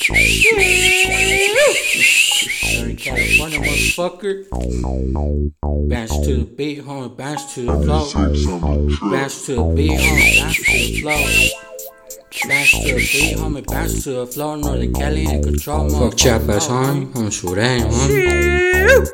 You're in California, motherfucker. Bounce to the beat, homie. Bounce to the flow. Bounce to the beat, homie. Bounce to the flow. Bounce to the beat, homie. Bounce to the flow. Northern Cali in control, motherfucker. Fuck Chiapas, homie. I'm Sureño, homie.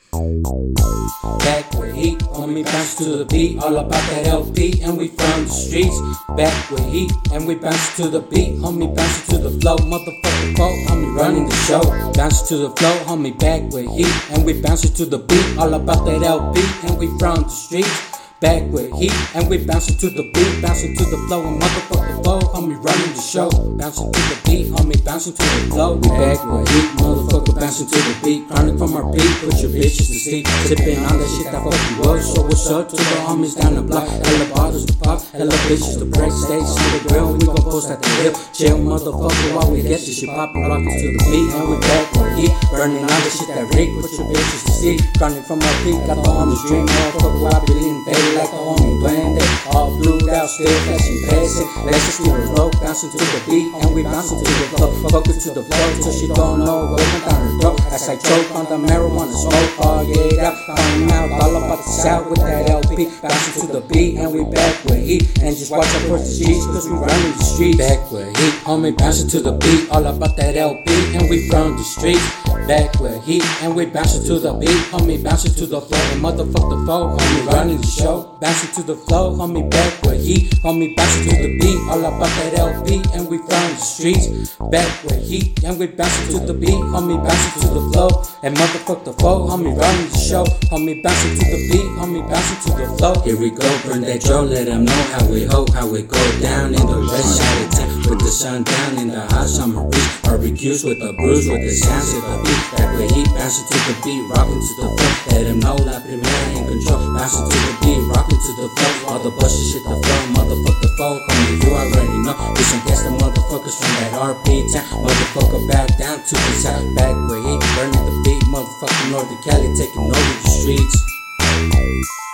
Back with heat, homie, bounce to the beat. All about that LP, and we from the streets. Back with heat, and we bounce to the beat. Homie, bounce to the flow, motherfucker, folk, homie, running the show. Bounce to the flow, homie, back with heat, and we bounce to the beat. All about that LP, and we from the streets. Back with heat, and we bouncing to the beat, bouncing to the flow, and motherfucker flow, homie, running the show. Bouncing to the beat, homie, bouncing to the flow. We back with heat, motherfucker, bouncing to the beat. Chronic from our beat, put your bitches to sleep. Sipping on that shit that fuck you up. So what's up to the homies down the block? Hella bottles to pop, hella bitches to break. Stage on the grill, we gon' post at the hill. Chill, motherfucker, while we get this shit poppin', rockin' to the beat, and we back with heat. Burning all the shit that reek, put your bitches to sleep. Chronic from our beat, got the homies dream, motherfucker, I be leaning baby like the homie duende, all blued out, still flashing passing. Let's just do the rope, bouncing to the beat, and we bouncing to the flow. Focus to the flow, till she don't know what went down her throat. As I choke on the marijuana smoke, all get out, find out all about the south with that LP. Bouncing to the beat, and we back with heat, and just watch out for the streets, cause we running the streets. Back with heat, homie, bouncing to the beat, all about that LP, and we from the streets. Back with heat, and we bouncing to the beat, homie, bouncing to the flow, and motherfuck the foe, homie, running the show. Bouncing to the flow, homie, back with heat, homie, bouncing to the beat, all about that LP, and we from the streets. Back with heat, and we bouncing to the beat, homie, bouncing to the flow, and motherfuck the foe, homie, running the show. Homie, bouncing to the beat, homie, bouncing to the flow. Here we go, burn that dro, let them know how we hope, how we go down in the west side of town, with the sun down in the hot summer breeze. Barbecues with the brews, with the sounds of the beat. Back with heat, bouncing to the beat, rocking to the flow. Let them know La Primera in control, bouncing to the beat, rocking to the flow. All the bushes shit the flow, motherfuck the foe, homie, you already know. We some gangsta motherfuckers from that RP town, motherfucker back down to the south. Back with heat, burning the beat, motherfucking Northern Cali, taking over the streets.